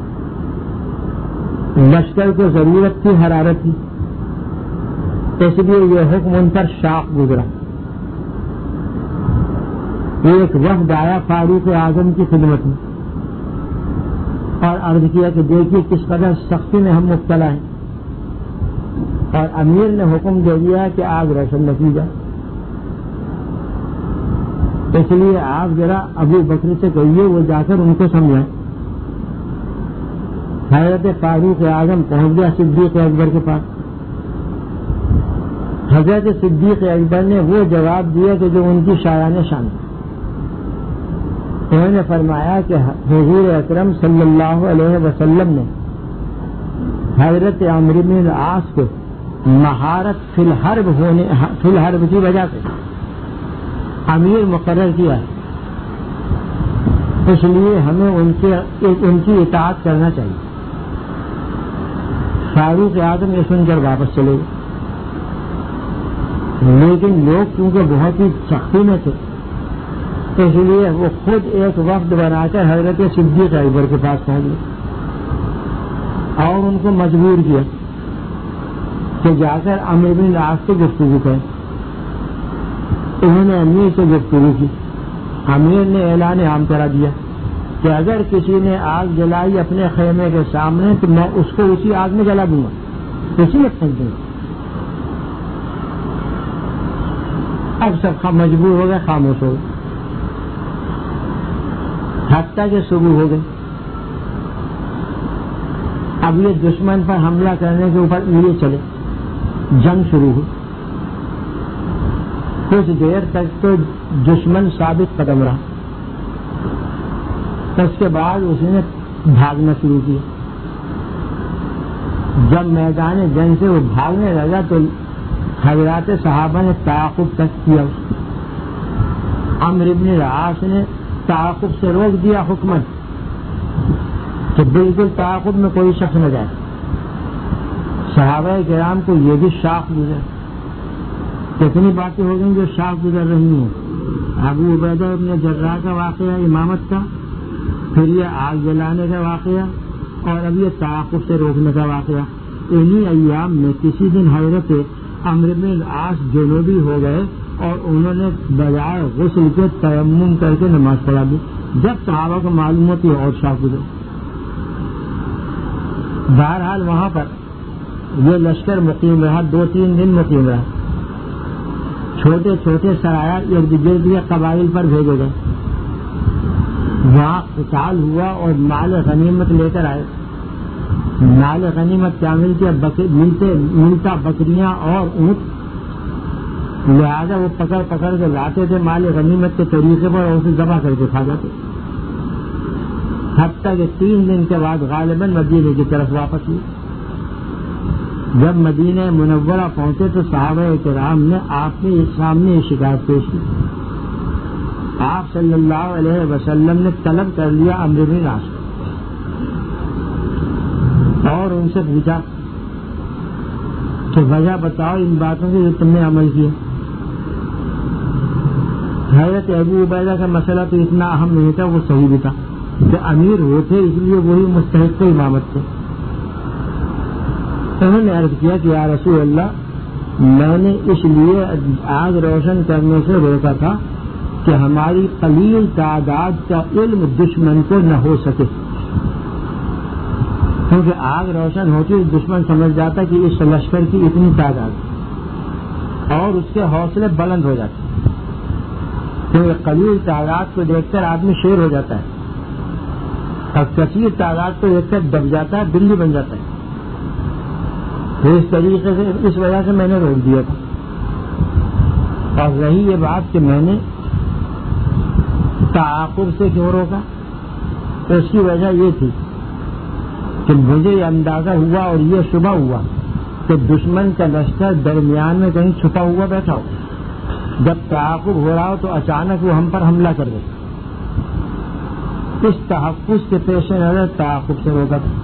لشکر کو ضرورت تھی حرارت تھی، اس لیے یہ حکم ان پر شاق گزرا. ایک وفد آیا فاروق اعظم کی خدمت میں اور عرض کیا کہ دیکھیے کس قدر سختی میں ہم مبتلا ہیں، اور امیر نے حکم دے دیا کہ آگ روشن نہ کی جائے. اس لیے آپ ذرا ابو بکر سے کہیے وہ جا کر ان کو سمجھائیں. حضرت فاروق اعظم پہنچ گیا صدیق اکبر کے پاس. حضرت صدیق اکبر نے وہ جواب دیا کہ جو ان کی شایان شان. انہوں نے فرمایا کہ حضور اکرم صلی اللہ علیہ وسلم نے حضرت عمرو بن العاص کو مہارت فی الحرب ہونے فی الحرب کی وجہ سے امیر مقرر کیا ہے، اس لیے ہمیں ان کے ان کی اطاعت کرنا چاہیے. فاروق اعظم یہ سن کر واپس چلے گئے، لیکن لوگ کیونکہ بہت ہی سختی میں تھے اس لیے وہ خود ایک وفد بنا کر حضرت صدیق اکبر کے پاس پہنچ گئے اور ان کو مجبور کیا کہ جا کر عمرو بن العاص سے گفتگو کریں. انہوں نے امیر سے گفتگو کی. امیر نے اعلان عام کرا دیا کہ اگر کسی نے آگ جلائی اپنے خیمے کے سامنے تو میں اس کو اسی آگ میں جلا دوں گا، اسی میں پھینک دوں گا. اب سب مجبور ہو گئے، خاموش ہو گئے، حتیٰ کہ صبح ہو گئی. اب یہ دشمن پر حملہ کرنے کے اوپر لیے چلے، جنگ شروع ہوئی. کچھ دیر تک تو دشمن ثابت قدم رہا، اس کے بعد اس نے بھاگنا شروع کیا. جب میدان جنگ سے وہ بھاگنے لگا تو حضرات صحابہ نے تعاقب تک کیا. عمرو بن العاص نے تعاقب سے روک دیا حکمن کہ بالکل تعاقب میں کوئی شخص نہ جائے. صحابہ کرام کو یہ بھی شاخ گزر، کتنی باتیں ہو گئی جو شاخ گزر رہی ہیں. ابو عبیدہ ابن جراح کا واقعہ امامت کا، پھر یہ آگ جلانے کا واقعہ، اور اب یہ تعاقب سے روکنے کا واقعہ. انہی ایام میں کسی دن حضرت عمرو بن العاص جنوبی ہو گئے اور انہوں نے بجائے غسل کے تیمم کر کے نماز پڑھا دی. جب صحابہ کو معلوم ہوتی اور شاخ گزر. بہرحال وہاں پر یہ لشکر مقیم رہا، دو تین دن مقیم رہا. چھوٹے چھوٹے سرایہ ارد گرد کے قبائل پر بھیجے گئے. وہاں قتال ہوا اور مال غنیمت لے کر آئے. مال غنیمت کیا ملتی ملتے ملتا بکریاں اور اونٹ، لہٰذا وہ پکڑ پکڑ کے لاتے تھے مال غنیمت کے طریقے پر اور اسے جمع کر کے کھا جاتے. حتیٰ کہ تین دن کے بعد غالباً مدینے کی طرف واپس ہوئی. جب مدینہ منورہ پہنچے تو صحابہ کرام نے آپ کے سامنے یہ شکایت پیش کی. آپ صلی اللہ علیہ وسلم نے طلب کر لیا عمرو بن العاص اور ان سے پوچھا کہ وجہ بتاؤ ان باتوں کی جو تم نے عمل کیا. حضرت ابو عبیدہ کا مسئلہ تو اتنا اہم نہیں تھا، وہ صحیح بھی تھا کہ امیر ہوتے اس لیے وہی مستحق امامت تھے. انہوں نے عرض کیا کہ یا رسول اللہ، میں نے اس لیے آگ روشن کرنے سے روکا تھا کہ ہماری قلیل تعداد کا علم دشمن کو نہ ہو سکے، کیونکہ آگ روشن ہوتی دشمن سمجھ جاتا کہ اس لشکر کی اتنی تعداد اور اس کے حوصلے بلند ہو جاتے، کیونکہ قلیل تعداد کو دیکھ کر آدمی شیر ہو جاتا ہے اور کثیر تعداد کو دیکھ کر دب جاتا ہے، بلی بن جاتا ہے. تو اس طریقے سے اس وجہ سے میں نے روک دیا تھا. اور رہی یہ بات کہ میں نے تعاقب سے کیوں روکا، تو اس کی وجہ یہ تھی کہ مجھے یہ اندازہ ہوا اور یہ شبہ ہوا کہ دشمن کا لشکر درمیان میں کہیں چھپا ہوا بیٹھا ہو، جب تعاقب ہو رہا ہو تو اچانک وہ ہم پر حملہ کر دے، اس تحفظ کے پیش نظر تعاقب سے روکا تھا۔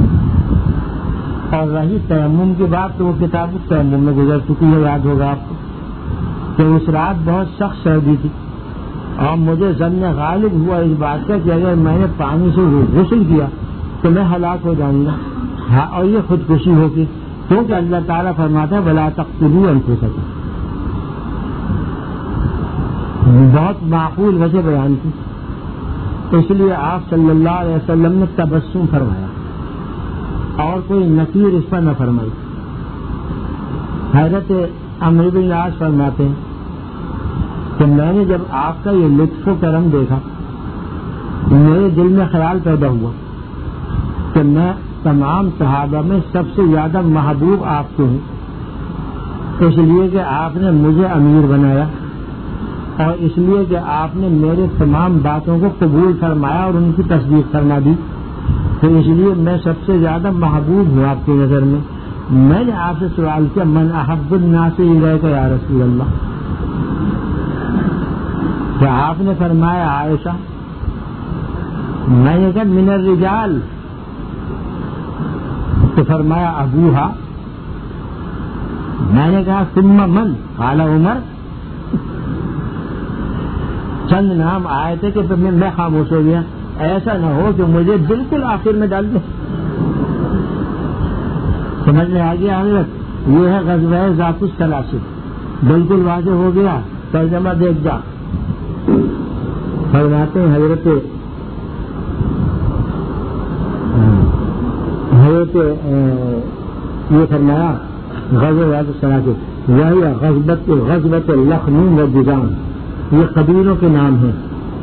اور رہی تیمم کی بات تو وہ کتاب تیمم میں گزر چکی ہے، یاد ہوگا آپ کو کہ اس رات بہت سخت سردی تھی اور مجھے ظن غالب ہوا اس بات کا کہ اگر میں نے پانی سے غسل کیا تو میں ہلاک ہو جاؤں گا، ہاں اور یہ خودکشی ہوگی، کیونکہ اللہ تعالیٰ فرماتا ہے وَلَا تَقْتُلُوا أَنفُسَكُمْ، بہت معقول وجہ بیان کی، اس لیے آپ صلی اللہ علیہ وسلم نے تبسم فرمایا اور کوئی نکیر اس پر نہ فرمائی۔ حضرت عمرو بن العاص فرماتے ہیں کہ میں نے جب آپ کا یہ لطف و کرم دیکھا میرے دل میں خیال پیدا ہوا کہ میں تمام صحابہ میں سب سے زیادہ محبوب آپ کو ہوں، اس لیے کہ آپ نے مجھے امیر بنایا اور اس لیے کہ آپ نے میرے تمام باتوں کو قبول فرمایا اور ان کی تصدیق فرما دی، تو اس لیے میں سب سے زیادہ محبوب ہوں آپ کی نظر میں۔ میں نے آپ سے سوال کیا من احب الناس الیک یا رسول اللہ، تو آپ نے فرمایا عائشہ، میں نے کہا من الرجال، تو فرمایا ابوہا، میں نے کہا ثم من، قال عمر، چند نام آئے تھے کہ پھر میں خاموش ہو گیا، ایسا نہ ہو کہ مجھے بالکل آخر میں ڈال دیں۔ سمجھ میں آ گیا حضرت، یہ ہے غزوہ ذات السلاسل، بالکل واضح ہو گیا، ترجمہ دیکھ جا۔ فرماتے ہیں حضرت حضرت یہ فرمایا غزوہ ذات السلاسل وہی غزبت غزبت لخنون و جزام، یہ قبیلوں کے نام ہیں۔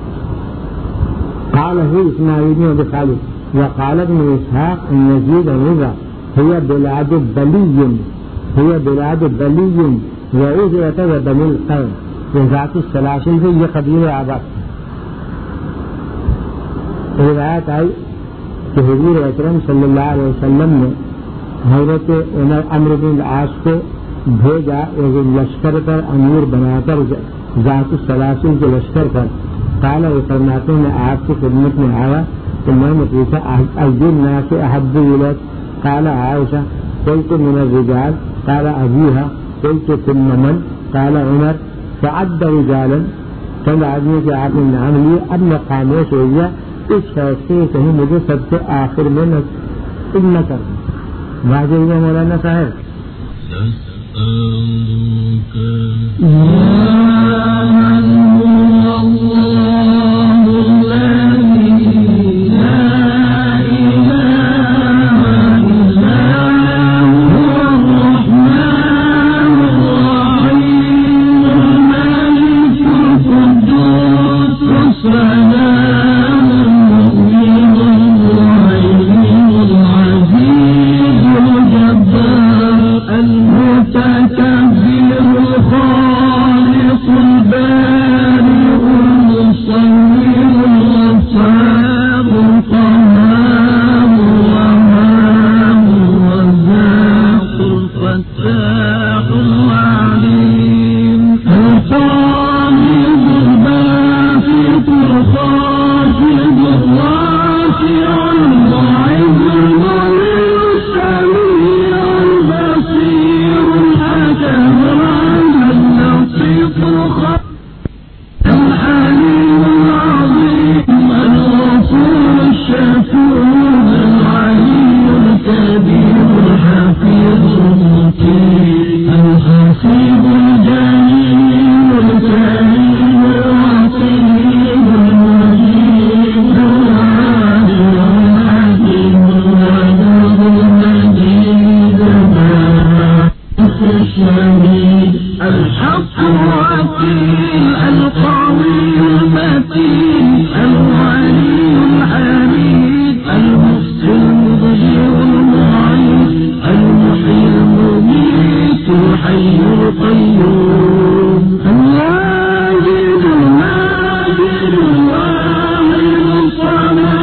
قال هو اسماعیل بن خالد وقال ابن اسحاق ان يزيد عنوزا هي بلاد بلي هي بلاد بلي وعزرة وبني القرن، یہ ذات السلاسل سے یہ قبیلے آباد تھے۔ روایت آئی کہ حضور اکرم صلی اللہ علیہ وسلم نے حضرت عمرو بن العاص کو بھیجا ایک لشکر پر امیر بنا کر ذات السلاسل کے لشکر پر۔ قال وہ فرماتے میں آپ کی خدمت میں آیا تو میں نے پوچھا احب الناس احب الیک، قال عائشہ، قلت من الرجال، قال ابوها، قلت ثم من، قال عمر، فعد رجالا، چند آدمی کے آپ نے نام لیے۔ اب میں خاموش ہو گیا اس فیصلے کہیں مجھے سب سے آخر میں نہ کر دیں۔ واضح ہوا مولانا صاحب؟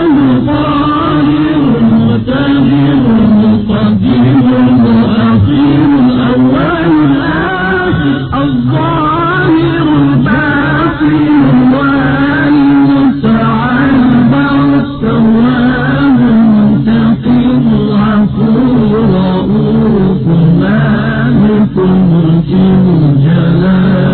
المقدم المؤخر مرجع جلال